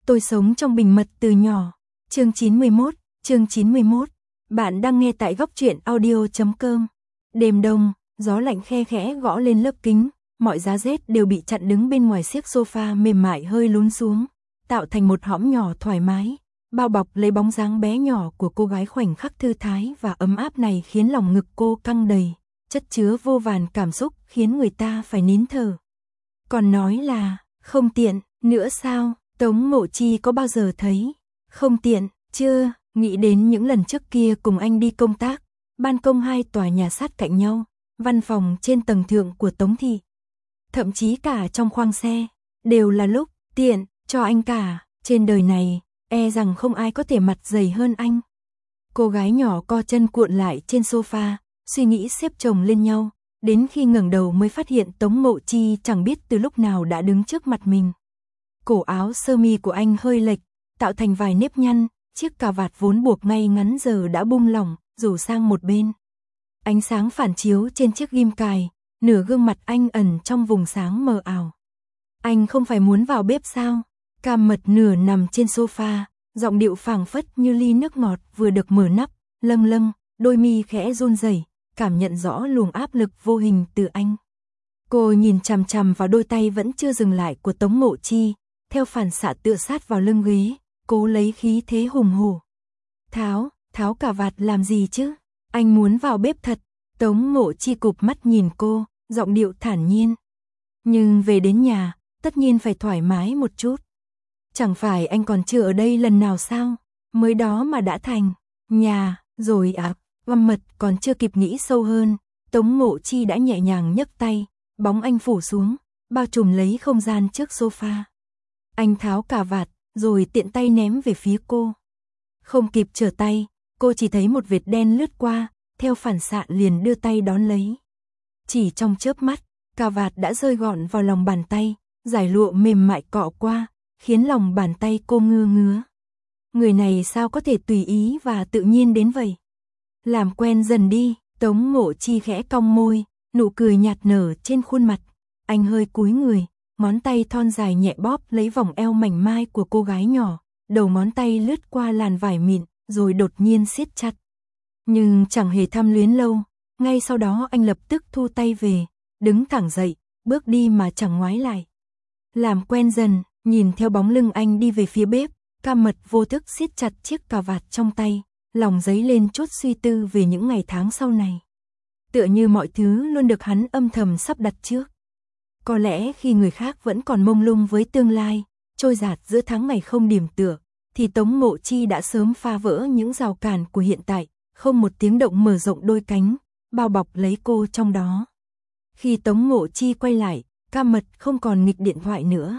Tôi sống trong bình mật từ nhỏ. Chương 91. Bạn đang nghe tại góc truyện audio.com. Đêm đông, gió lạnh khe khẽ gõ lên lớp kính, mọi giá rét đều bị chặn đứng bên ngoài chiếc sofa mềm mại hơi lún xuống, tạo thành một hõm nhỏ thoải mái, bao bọc lấy bóng dáng bé nhỏ của cô gái. Khoảnh khắc thư thái và ấm áp này khiến lòng ngực cô căng đầy, chất chứa vô vàn cảm xúc khiến người ta phải nín thở. Còn nói là không tiện nữa sao? Tống Ngộ Chi có bao giờ thấy không tiện chưa? Nghĩ đến những lần trước kia cùng anh đi công tác, ban công 2 tòa nhà sát cạnh nhau, văn phòng trên tầng thượng của Tống thị, thậm chí cả trong khoang xe, đều là lúc tiện cho anh cả. Trên đời này, e rằng không ai có thể mặt dày hơn anh. Cô gái nhỏ co chân cuộn lại trên sofa, suy nghĩ xếp chồng lên nhau, đến khi ngẩng đầu mới phát hiện Tống Ngộ Chi chẳng biết từ lúc nào đã đứng trước mặt mình. Cổ áo sơ mi của anh hơi lệch, tạo thành vài nếp nhăn, chiếc cà vạt vốn buộc ngay ngắn giờ đã bung lỏng, rủ sang một bên. Ánh sáng phản chiếu trên chiếc ghim cài, nửa gương mặt anh ẩn trong vùng sáng mờ ảo. Anh không phải muốn vào bếp sao? Cam Mật nửa nằm trên sofa, giọng điệu phảng phất như ly nước ngọt vừa được mở nắp, lâng lâng, đôi mi khẽ run rẩy, cảm nhận rõ luồng áp lực vô hình từ anh. Cô nhìn chằm chằm vào đôi tay vẫn chưa dừng lại của Tống Ngộ Chi, theo phản xạ tựa sát vào lưng ghế, cố lấy khí thế hùng hổ. Tháo cà vạt làm gì chứ? Anh muốn vào bếp thật. Tống Ngộ Chi cụp mắt nhìn cô, giọng điệu thản nhiên. Nhưng về đến nhà, tất nhiên phải thoải mái một chút. Chẳng phải anh còn chưa ở đây lần nào sao? Mới đó mà đã thành nhà rồi à? Cam Mật còn chưa kịp nghĩ sâu hơn, Tống Ngộ Chi đã nhẹ nhàng nhấc tay, bóng anh phủ xuống, bao trùm lấy không gian trước sofa. Anh tháo cà vạt, rồi tiện tay ném về phía cô. Không kịp trở tay, cô chỉ thấy một vệt đen lướt qua, theo phản xạ liền đưa tay đón lấy. Chỉ trong chớp mắt, cà vạt đã rơi gọn vào lòng bàn tay, dải lụa mềm mại cọ qua, khiến lòng bàn tay cô ngứa ngứa. Người này sao có thể tùy ý và tự nhiên đến vậy? Làm quen dần đi. Tống Ngộ Chi khẽ cong môi, nụ cười nhạt nở trên khuôn mặt. Anh hơi cúi người, ngón tay thon dài nhẹ bóp lấy vòng eo mảnh mai của cô gái nhỏ, đầu ngón tay lướt qua làn vải mịn, rồi đột nhiên siết chặt. Nhưng chẳng hề tham luyến lâu, ngay sau đó anh lập tức thu tay về, đứng thẳng dậy, bước đi mà chẳng ngoái lại. Làm quen dần, nhìn theo bóng lưng anh đi về phía bếp, Cam Mật vô thức siết chặt chiếc cà vạt trong tay, lòng dấy lên chút suy tư về những ngày tháng sau này. Tựa như mọi thứ luôn được hắn âm thầm sắp đặt trước. Có lẽ khi người khác vẫn còn mông lung với tương lai, trôi dạt giữa tháng ngày không điểm tựa, thì Tống Ngộ Chi đã sớm phá vỡ những rào cản của hiện tại, không một tiếng động mở rộng đôi cánh, bao bọc lấy cô trong đó. Khi Tống Ngộ Chi quay lại, Cam Mật không còn nghịch điện thoại nữa.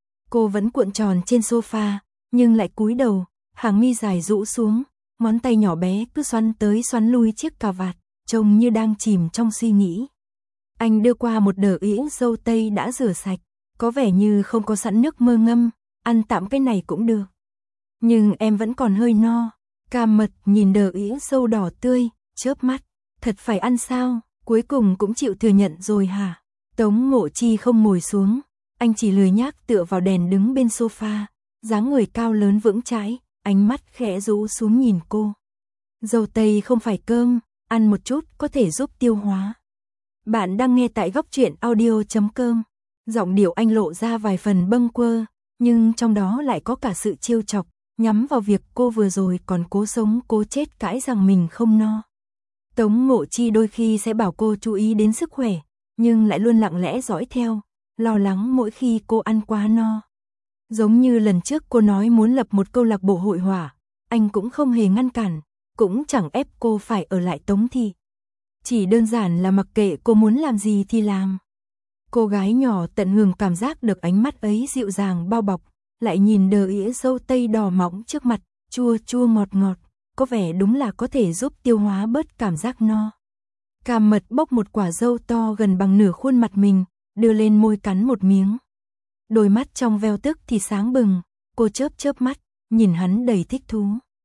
Cô vẫn cuộn tròn trên sofa, nhưng lại cúi đầu, hàng mi dài rũ xuống, ngón tay nhỏ bé cứ xoắn tới xoắn lui chiếc cà vạt, trông như đang chìm trong suy nghĩ. Anh đưa qua một đờ ĩa dâu tây đã rửa sạch, có vẻ như không có sẵn nước mơ ngâm, ăn tạm cái này cũng được. Nhưng em vẫn còn hơi no. Cam Mật nhìn đờ ĩa dâu đỏ tươi, chớp mắt, thật phải ăn sao, cuối cùng cũng chịu thừa nhận rồi hả? Tống Ngộ Chi không ngồi xuống, anh chỉ lười nhác tựa vào đèn đứng bên sofa, dáng người cao lớn vững chãi, ánh mắt khẽ rũ xuống nhìn cô. Dâu tây không phải cơm, ăn một chút có thể giúp tiêu hóa. Bạn đang nghe tại góc truyện audio.com. Giọng điệu anh lộ ra vài phần bâng quơ, nhưng trong đó lại có cả sự trêu chọc, nhắm vào việc cô vừa rồi còn cố sống cố chết cãi rằng mình không no. Tống Ngộ Chi đôi khi sẽ bảo cô chú ý đến sức khỏe, nhưng lại luôn lặng lẽ dõi theo, lo lắng mỗi khi cô ăn quá no. Giống như lần trước cô nói muốn lập một câu lạc bộ hội họa, anh cũng không hề ngăn cản, cũng chẳng ép cô phải ở lại Tống thị. Chỉ đơn giản là mặc kệ cô muốn làm gì thì làm. Cô gái nhỏ tận hưởng cảm giác được ánh mắt ấy dịu dàng bao bọc, lại nhìn đờ ĩa dâu tây đỏ mọng trước mặt, chua chua ngọt ngọt, có vẻ đúng là có thể giúp tiêu hóa bớt cảm giác no. Cam Mật bốc một quả dâu to gần bằng nửa khuôn mặt mình, đưa lên môi cắn một miếng. Đôi mắt trong veo tức thì sáng bừng, cô chớp chớp mắt, nhìn hắn đầy thích thú.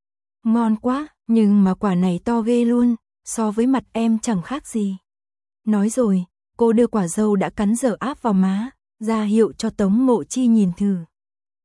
Ngon quá, nhưng mà quả này to ghê luôn, so với mặt em chẳng khác gì. Nói rồi, cô đưa quả dâu đã cắn dở áp vào má, ra hiệu cho Tống Ngộ Chi nhìn thử.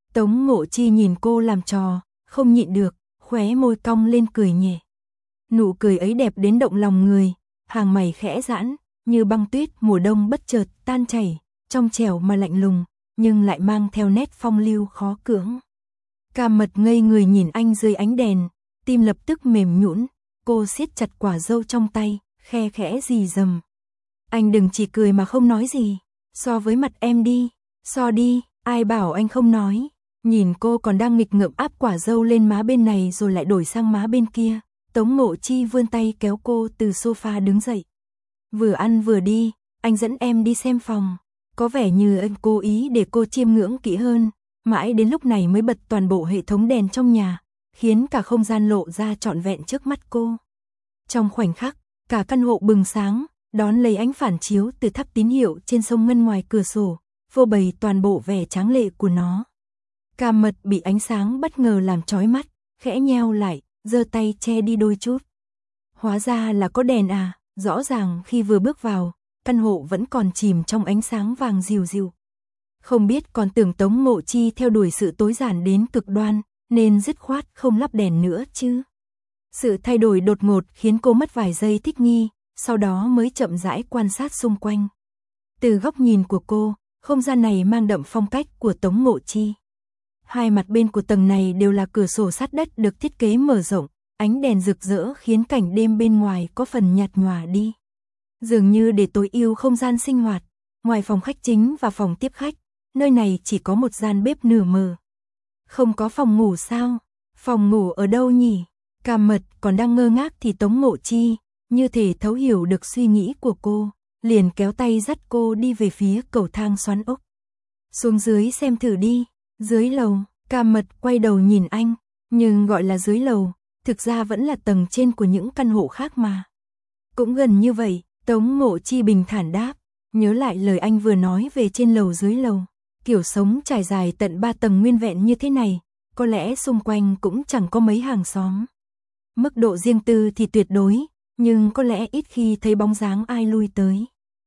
Tống Ngộ Chi nhìn cô làm trò, không nhịn được, khóe môi cong lên cười nhẹ. Nụ cười ấy đẹp đến động lòng người, hàng mày khẽ giãn, như băng tuyết mùa đông bất chợt tan chảy, trong trẻo mà lạnh lùng, nhưng lại mang theo nét phong lưu khó cưỡng. Cam Mật ngây người nhìn anh dưới ánh đèn, tim lập tức mềm nhũn, cô siết chặt quả dâu trong tay, khe khẽ rì rầm. Anh đừng chỉ cười mà không nói gì, so với mặt em đi, so đi, ai bảo anh không nói. Nhìn cô còn đang nghịch ngợm áp quả dâu lên má bên này rồi lại đổi sang má bên kia, Tống Ngộ Chi vươn tay kéo cô từ sofa đứng dậy. Vừa ăn vừa đi, anh dẫn em đi xem phòng. Có vẻ như anh cố ý để cô chiêm ngưỡng kỹ hơn, mãi đến lúc này mới bật toàn bộ hệ thống đèn trong nhà, khiến cả không gian lộ ra trọn vẹn trước mắt cô. Trong khoảnh khắc, cả căn hộ bừng sáng, đón lấy ánh phản chiếu từ tháp tín hiệu trên sông ngân ngoài cửa sổ, phô bày toàn bộ vẻ tráng lệ của nó. Cam Mật bị ánh sáng bất ngờ làm chói mắt, khẽ nheo lại, giơ tay che đi đôi chút. Hóa ra là có đèn à, rõ ràng khi vừa bước vào, căn hộ vẫn còn chìm trong ánh sáng vàng dịu dịu. Không biết còn tưởng Tống Ngộ Chi theo đuổi sự tối giản đến cực đoan, nên dứt khoát không lắp đèn nữa chứ. Sự thay đổi đột ngột khiến cô mất vài giây thích nghi, sau đó mới chậm rãi quan sát xung quanh. Từ góc nhìn của cô, không gian này mang đậm phong cách của Tống Ngộ Chi. Hai mặt bên của tầng này đều là cửa sổ sát đất được thiết kế mở rộng, ánh đèn rực rỡ khiến cảnh đêm bên ngoài có phần nhạt nhòa đi. Dường như để tối ưu không gian sinh hoạt, ngoài phòng khách chính và phòng tiếp khách, nơi này chỉ có một gian bếp nửa mờ. Không có phòng ngủ sao? Phòng ngủ ở đâu nhỉ? Cam Mật còn đang ngơ ngác thì Tống Ngộ Chi, như thể thấu hiểu được suy nghĩ của cô, liền kéo tay dắt cô đi về phía cầu thang xoắn ốc. Xuống dưới xem thử đi. Dưới lầu, Cam Mật quay đầu nhìn anh, nhưng gọi là dưới lầu, thực ra vẫn là tầng trên của những căn hộ khác mà. Cũng gần như vậy, Tống Ngộ Chi bình thản đáp, nhớ lại lời anh vừa nói về trên lầu dưới lầu. Kiểu sống trải dài tận 3 tầng nguyên vẹn như thế này, có lẽ xung quanh cũng chẳng có mấy hàng xóm. Mức độ riêng tư thì tuyệt đối, nhưng có lẽ ít khi thấy bóng dáng ai lui tới.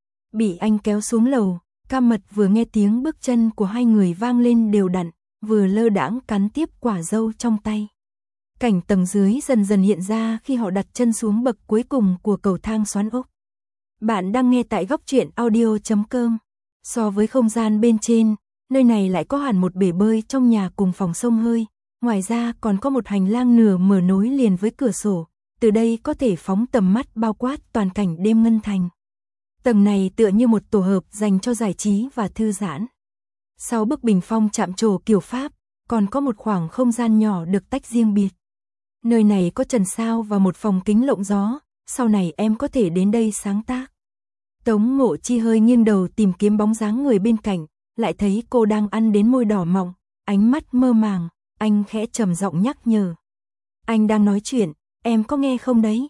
Bị anh kéo xuống lầu, Cam Mật vừa nghe tiếng bước chân của hai người vang lên đều đặn, vừa lơ đãng cắn tiếp quả dâu trong tay. Cảnh tầng dưới dần dần hiện ra khi họ đặt chân xuống bậc cuối cùng của cầu thang xoắn ốc. Bạn đang nghe tại góc truyện audio.com. So với không gian bên trên, nơi này lại có hẳn một bể bơi trong nhà cùng phòng xông hơi. Ngoài ra còn có một hành lang nửa mở nối liền với cửa sổ. Từ đây có thể phóng tầm mắt bao quát toàn cảnh đêm ngân thành. Tầng này tựa như một tổ hợp dành cho giải trí và thư giãn. Sau bức bình phong chạm trổ kiểu Pháp, còn có một khoảng không gian nhỏ được tách riêng biệt. Nơi này có trần sao và một phòng kính lộng gió, sau này em có thể đến đây sáng tác. Tống Ngộ Chi hơi nghiêng đầu tìm kiếm bóng dáng người bên cạnh, lại thấy cô đang ăn đến môi đỏ mọng, ánh mắt mơ màng, anh khẽ trầm giọng nhắc nhở. Anh đang nói chuyện, em có nghe không đấy?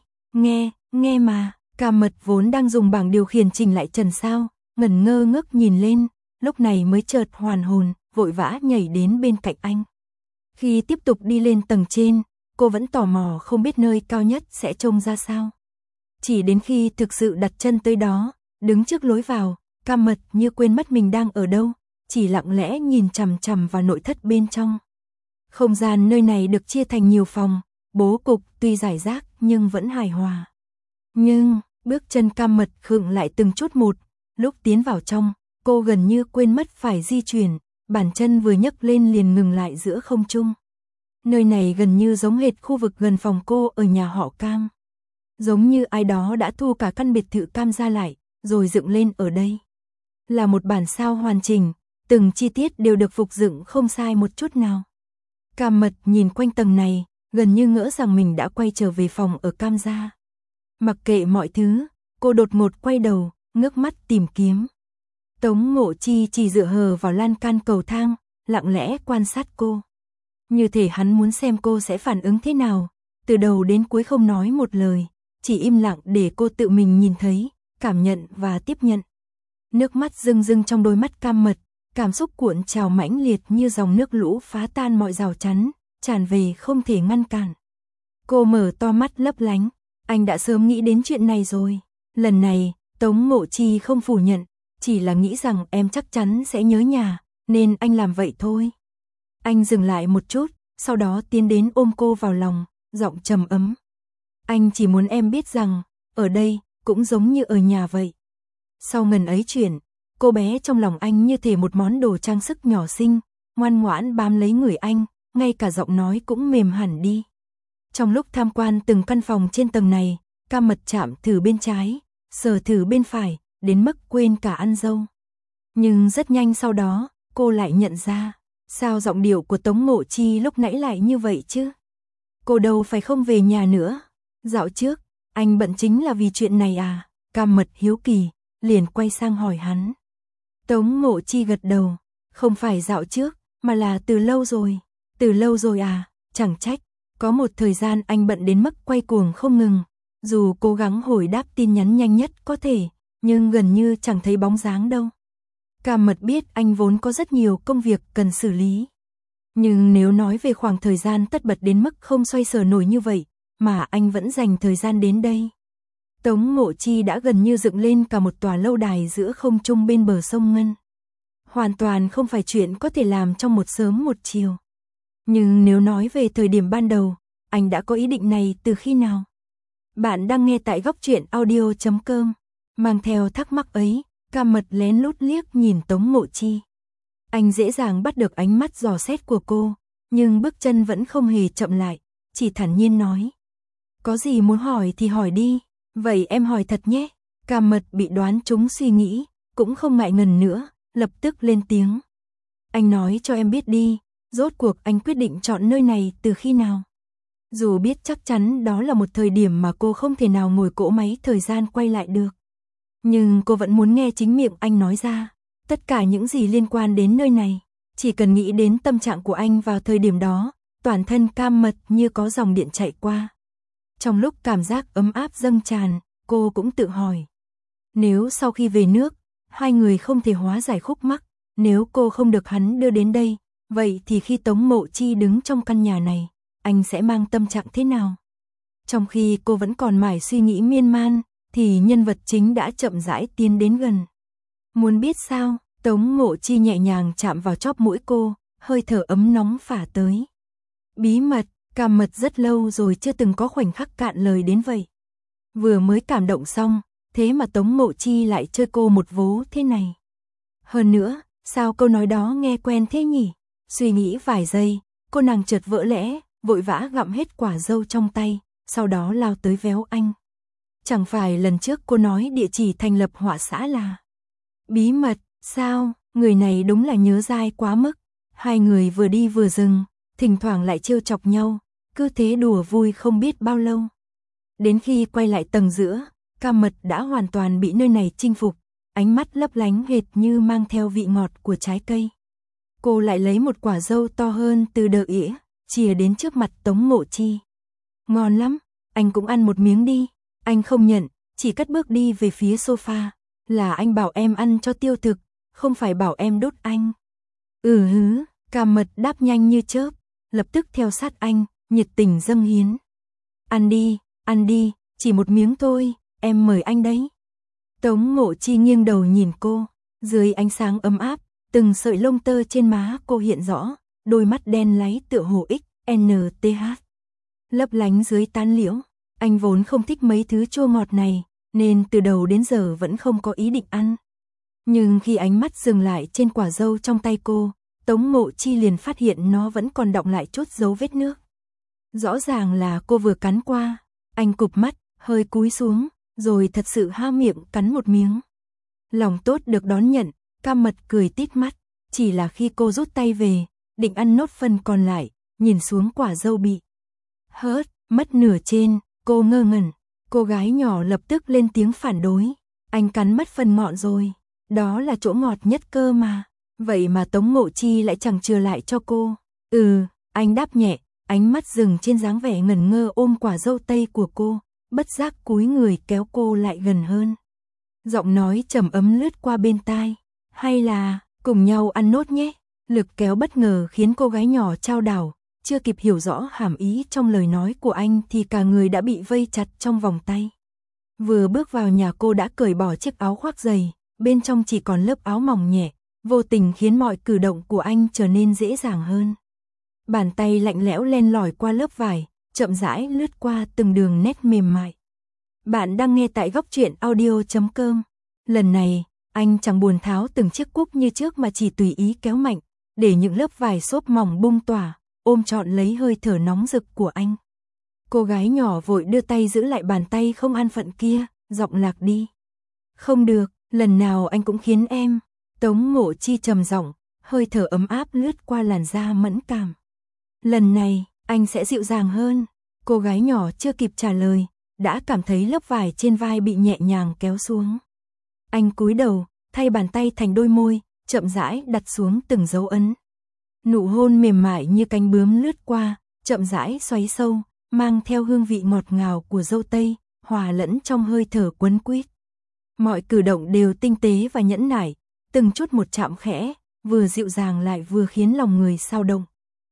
Nghe mà. Cam Mật vốn đang dùng bảng điều khiển chỉnh lại trần sao, ngẩn ngơ ngước nhìn lên, lúc này mới chợt hoàn hồn, vội vã nhảy đến bên cạnh anh. Khi tiếp tục đi lên tầng trên, cô vẫn tò mò không biết nơi cao nhất sẽ trông ra sao. Chỉ đến khi thực sự đặt chân tới đó, đứng trước lối vào, Cam Mật như quên mất mình đang ở đâu, chỉ lặng lẽ nhìn chằm chằm vào nội thất bên trong. Không gian nơi này được chia thành nhiều phòng, bố cục tuy rải rác nhưng vẫn hài hòa. Nhưng, bước chân Cam Mật khựng lại từng chút một, lúc tiến vào trong, cô gần như quên mất phải di chuyển, bàn chân vừa nhấc lên liền ngừng lại giữa không trung. Nơi này gần như giống hệt khu vực gần phòng cô ở nhà họ Cam. Giống như ai đó đã thu cả căn biệt thự Cam ra lại, rồi dựng lên ở đây. Là một bản sao hoàn chỉnh, từng chi tiết đều được phục dựng không sai một chút nào. Cam Mật nhìn quanh tầng này, gần như ngỡ rằng mình đã quay trở về phòng ở Cam gia. Mặc kệ mọi thứ, cô đột ngột quay đầu, ngước mắt tìm kiếm. Tống Ngộ Chi chỉ dựa hờ vào lan can cầu thang, lặng lẽ quan sát cô. Như thể hắn muốn xem cô sẽ phản ứng thế nào, từ đầu đến cuối không nói một lời, chỉ im lặng để cô tự mình nhìn thấy, cảm nhận và tiếp nhận. Nước mắt rưng rưng trong đôi mắt Cam Mật, cảm xúc cuộn trào mãnh liệt như dòng nước lũ phá tan mọi rào chắn, tràn về không thể ngăn cản. Cô mở to mắt lấp lánh, anh đã sớm nghĩ đến chuyện này rồi. Lần này, Tống Ngộ Chi không phủ nhận, chỉ là nghĩ rằng em chắc chắn sẽ nhớ nhà, nên anh làm vậy thôi. Anh dừng lại một chút, sau đó tiến đến ôm cô vào lòng, giọng trầm ấm. Anh chỉ muốn em biết rằng, ở đây, cũng giống như ở nhà vậy. Sau ngần ấy chuyện, cô bé trong lòng anh như thể một món đồ trang sức nhỏ xinh, ngoan ngoãn bám lấy người anh, ngay cả giọng nói cũng mềm hẳn đi. Trong lúc tham quan từng căn phòng trên tầng này, Cam Mật chạm thử bên trái, sờ thử bên phải, đến mức quên cả ăn dâu. Nhưng rất nhanh sau đó, cô lại nhận ra, sao giọng điệu của Tống Ngộ Chi lúc nãy lại như vậy chứ? Cô đâu phải không về nhà nữa. Dạo trước, anh bận chính là vì chuyện này à? Cam Mật hiếu kỳ, liền quay sang hỏi hắn. Tống Ngộ Chi gật đầu, không phải dạo trước, mà là từ lâu rồi. Từ lâu rồi à? Chẳng trách, có một thời gian anh bận đến mức quay cuồng không ngừng. Dù cố gắng hồi đáp tin nhắn nhanh nhất có thể, nhưng gần như chẳng thấy bóng dáng đâu. Cam Mật biết anh vốn có rất nhiều công việc cần xử lý. Nhưng nếu nói về khoảng thời gian tất bật đến mức không xoay sở nổi như vậy, mà anh vẫn dành thời gian đến đây. Tống Ngộ Chi đã gần như dựng lên cả một tòa lâu đài giữa không trung bên bờ sông Ngân. Hoàn toàn không phải chuyện có thể làm trong một sớm một chiều. Nhưng nếu nói về thời điểm ban đầu, anh đã có ý định này từ khi nào? Bạn đang nghe tại góc truyện audio.com. Mang theo thắc mắc ấy, Cam Mật lén lút liếc nhìn Tống Ngộ Chi. Anh dễ dàng bắt được ánh mắt dò xét của cô, nhưng bước chân vẫn không hề chậm lại, chỉ thản nhiên nói. Có gì muốn hỏi thì hỏi đi, vậy em hỏi thật nhé. Cam Mật bị đoán trúng suy nghĩ, cũng không ngại ngần nữa, lập tức lên tiếng. Anh nói cho em biết đi, rốt cuộc anh quyết định chọn nơi này từ khi nào? Dù biết chắc chắn đó là một thời điểm mà cô không thể nào ngồi cỗ máy thời gian quay lại được. Nhưng cô vẫn muốn nghe chính miệng anh nói ra. Tất cả những gì liên quan đến nơi này, chỉ cần nghĩ đến tâm trạng của anh vào thời điểm đó, toàn thân Cam Mật như có dòng điện chạy qua. Trong lúc cảm giác ấm áp dâng tràn, cô cũng tự hỏi. Nếu sau khi về nước, hai người không thể hóa giải khúc mắc, nếu cô không được hắn đưa đến đây, vậy thì khi Tống Ngộ Chi đứng trong căn nhà này, anh sẽ mang tâm trạng thế nào? Trong khi cô vẫn còn mải suy nghĩ miên man, thì nhân vật chính đã chậm rãi tiến đến gần. Muốn biết sao? Tống Ngộ Chi nhẹ nhàng chạm vào chóp mũi cô, hơi thở ấm nóng phả tới. Bí mật, Cam Mật rất lâu rồi chưa từng có khoảnh khắc cạn lời đến vậy. Vừa mới cảm động xong, thế mà Tống Ngộ Chi lại chơi cô một vố thế này. Hơn nữa, sao câu nói đó nghe quen thế nhỉ? Suy nghĩ vài giây, cô nàng chợt vỡ lẽ, vội vã gặm hết quả dâu trong tay, sau đó lao tới véo anh. Chẳng phải lần trước cô nói địa chỉ thành lập họa xã là bí mật, sao? Người này đúng là nhớ dai quá mức. Hai người vừa đi vừa dừng, thỉnh thoảng lại trêu chọc nhau, cứ thế đùa vui không biết bao lâu. Đến khi quay lại tầng giữa, Cam Mật đã hoàn toàn bị nơi này chinh phục, ánh mắt lấp lánh hệt như mang theo vị ngọt của trái cây. Cô lại lấy một quả dâu to hơn từ đờ ỉa, chìa đến trước mặt Tống Ngộ Chi. Ngon lắm, anh cũng ăn một miếng đi. Anh không nhận, chỉ cất bước đi về phía sofa. Là anh bảo em ăn cho tiêu thực, không phải bảo em đốt anh. Hứ, Cam Mật đáp nhanh như chớp, lập tức theo sát anh, nhiệt tình dâng hiến. Ăn đi, chỉ một miếng thôi, em mời anh đấy. Tống Ngộ Chi nghiêng đầu nhìn cô, dưới ánh sáng ấm áp, từng sợi lông tơ trên má cô hiện rõ, đôi mắt đen láy tựa hồ XNTH. Lấp lánh dưới tán liễu, anh vốn không thích mấy thứ chua ngọt này, nên từ đầu đến giờ vẫn không có ý định ăn. Nhưng khi ánh mắt dừng lại trên quả dâu trong tay cô, Tống Ngộ Chi liền phát hiện nó vẫn còn đọng lại chút dấu vết nước. Rõ ràng là cô vừa cắn qua, anh cụp mắt, hơi cúi xuống, rồi thật sự há miệng cắn một miếng. Lòng tốt được đón nhận, Cam Mật cười tít mắt, chỉ là khi cô rút tay về, định ăn nốt phần còn lại, nhìn xuống quả dâu bị hớt, mất nửa trên, cô ngơ ngẩn. Cô gái nhỏ lập tức lên tiếng phản đối. Anh cắn mất phần ngọn rồi. Đó là chỗ ngọt nhất cơ mà. Vậy mà Tống Ngộ Chi lại chẳng chừa lại cho cô. Anh đáp nhẹ, ánh mắt dừng trên dáng vẻ ngẩn ngơ ôm quả dâu tây của cô, bất giác cúi người kéo cô lại gần hơn. Giọng nói trầm ấm lướt qua bên tai. Hay là, cùng nhau ăn nốt nhé. Lực kéo bất ngờ khiến cô gái nhỏ chao đảo. Chưa kịp hiểu rõ hàm ý trong lời nói của anh thì cả người đã bị vây chặt trong vòng tay. Vừa bước vào nhà cô đã cởi bỏ chiếc áo khoác dày, bên trong chỉ còn lớp áo mỏng nhẹ, vô tình khiến mọi cử động của anh trở nên dễ dàng hơn. Bàn tay lạnh lẽo len lỏi qua lớp vải, chậm rãi lướt qua từng đường nét mềm mại. Bạn đang nghe tại góc truyện audio.com. Lần này, anh chẳng buồn tháo từng chiếc cúc như trước mà chỉ tùy ý kéo mạnh, để những lớp vải xốp mỏng bung tỏa, ôm trọn lấy hơi thở nóng rực của anh. Cô gái nhỏ vội đưa tay giữ lại bàn tay không an phận kia, giọng lạc đi. Không được, lần nào anh cũng khiến em. Tống Ngộ Chi trầm giọng, hơi thở ấm áp lướt qua làn da mẫn cảm. Lần này, anh sẽ dịu dàng hơn. Cô gái nhỏ chưa kịp trả lời, đã cảm thấy lớp vải trên vai bị nhẹ nhàng kéo xuống. Anh cúi đầu, thay bàn tay thành đôi môi, chậm rãi đặt xuống từng dấu ấn. Nụ hôn mềm mại như cánh bướm lướt qua, chậm rãi xoáy sâu, mang theo hương vị ngọt ngào của dâu tây, hòa lẫn trong hơi thở quấn quýt. Mọi cử động đều tinh tế và nhẫn nại, từng chút một chạm khẽ, vừa dịu dàng lại vừa khiến lòng người xao động.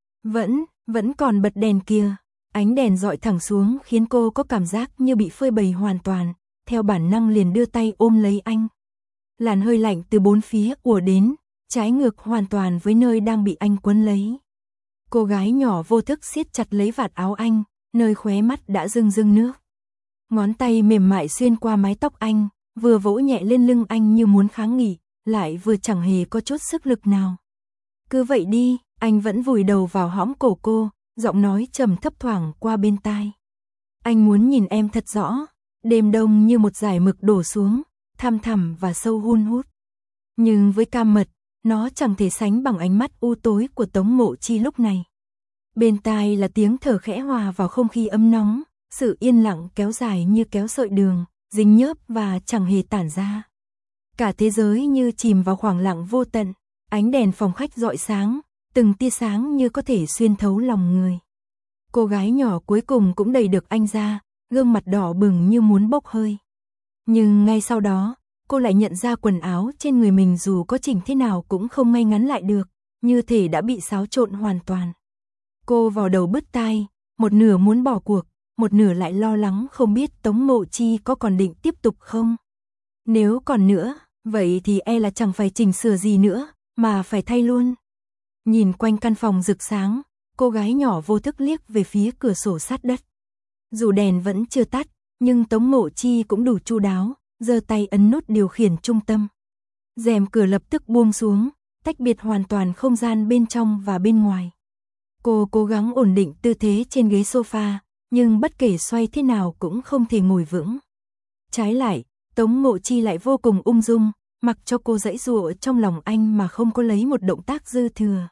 Vẫn còn bật đèn kia, ánh đèn dọi thẳng xuống khiến cô có cảm giác như bị phơi bày hoàn toàn, theo bản năng liền đưa tay ôm lấy anh. Làn hơi lạnh từ bốn phía ùa đến, trái ngược hoàn toàn với nơi đang bị anh quấn lấy. Cô gái nhỏ vô thức siết chặt lấy vạt áo anh, nơi khóe mắt đã rưng rưng nước. Ngón tay mềm mại xuyên qua mái tóc anh, vừa vỗ nhẹ lên lưng anh như muốn kháng nghị, lại vừa chẳng hề có chút sức lực nào. Cứ vậy đi, anh vẫn vùi đầu vào hõm cổ cô, giọng nói trầm thấp thoảng qua bên tai. Anh muốn nhìn em thật rõ. Đêm đông như một dải mực đổ xuống, thăm thẳm và sâu hun hút. Nhưng với Cam Mật, nó chẳng thể sánh bằng ánh mắt u tối của Tống Ngộ Chi lúc này. Bên tai là tiếng thở khẽ hòa vào không khí ấm nóng, sự yên lặng kéo dài như kéo sợi đường, dính nhớp và chẳng hề tản ra. Cả thế giới như chìm vào khoảng lặng vô tận, ánh đèn phòng khách rọi sáng, từng tia sáng như có thể xuyên thấu lòng người. Cô gái nhỏ cuối cùng cũng đẩy được anh ra, gương mặt đỏ bừng như muốn bốc hơi. Nhưng ngay sau đó, cô lại nhận ra quần áo trên người mình dù có chỉnh thế nào cũng không ngay ngắn lại được, như thể đã bị xáo trộn hoàn toàn. Cô vào đầu bứt tai, một nửa muốn bỏ cuộc, một nửa lại lo lắng không biết Tống Ngộ Chi có còn định tiếp tục không. Nếu còn nữa, vậy thì e là chẳng phải chỉnh sửa gì nữa, mà phải thay luôn. Nhìn quanh căn phòng rực sáng, cô gái nhỏ vô thức liếc về phía cửa sổ sát đất. Dù đèn vẫn chưa tắt, nhưng Tống Ngộ Chi cũng đủ chu đáo, giơ tay ấn nút điều khiển trung tâm. Rèm cửa lập tức buông xuống, tách biệt hoàn toàn không gian bên trong và bên ngoài. Cô cố gắng ổn định tư thế trên ghế sofa, nhưng bất kể xoay thế nào cũng không thể ngồi vững. Trái lại, Tống Ngộ Chi lại vô cùng ung dung, mặc cho cô giãy giụa trong lòng anh mà không có lấy một động tác dư thừa.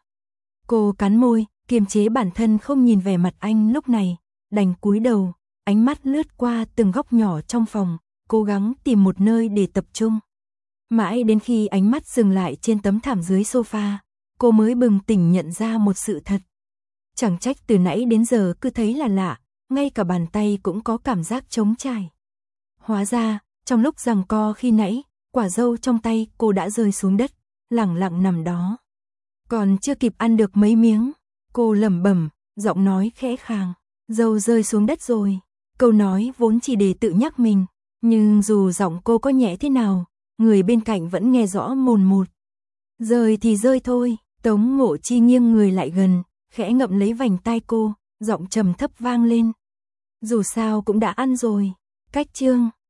Cô cắn môi, kiềm chế bản thân không nhìn về mặt anh lúc này, đành cúi đầu, ánh mắt lướt qua từng góc nhỏ trong phòng, cố gắng tìm một nơi để tập trung. Mãi đến khi ánh mắt dừng lại trên tấm thảm dưới sofa, cô mới bừng tỉnh nhận ra một sự thật. Chẳng trách từ nãy đến giờ cứ thấy là lạ, ngay cả bàn tay cũng có cảm giác trống trải. Hóa ra, trong lúc giằng co khi nãy, quả dâu trong tay cô đã rơi xuống đất, lẳng lặng nằm đó. Còn chưa kịp ăn được mấy miếng, cô lẩm bẩm, giọng nói khẽ khàng, dâu rơi xuống đất rồi. Câu nói vốn chỉ để tự nhắc mình, nhưng dù giọng cô có nhẹ thế nào, người bên cạnh vẫn nghe rõ mồn một. Rơi thì rơi thôi. Tống Ngộ Chi nghiêng người lại gần, khẽ ngậm lấy vành tai cô, giọng trầm thấp vang lên. Dù sao cũng đã ăn rồi. Cách chương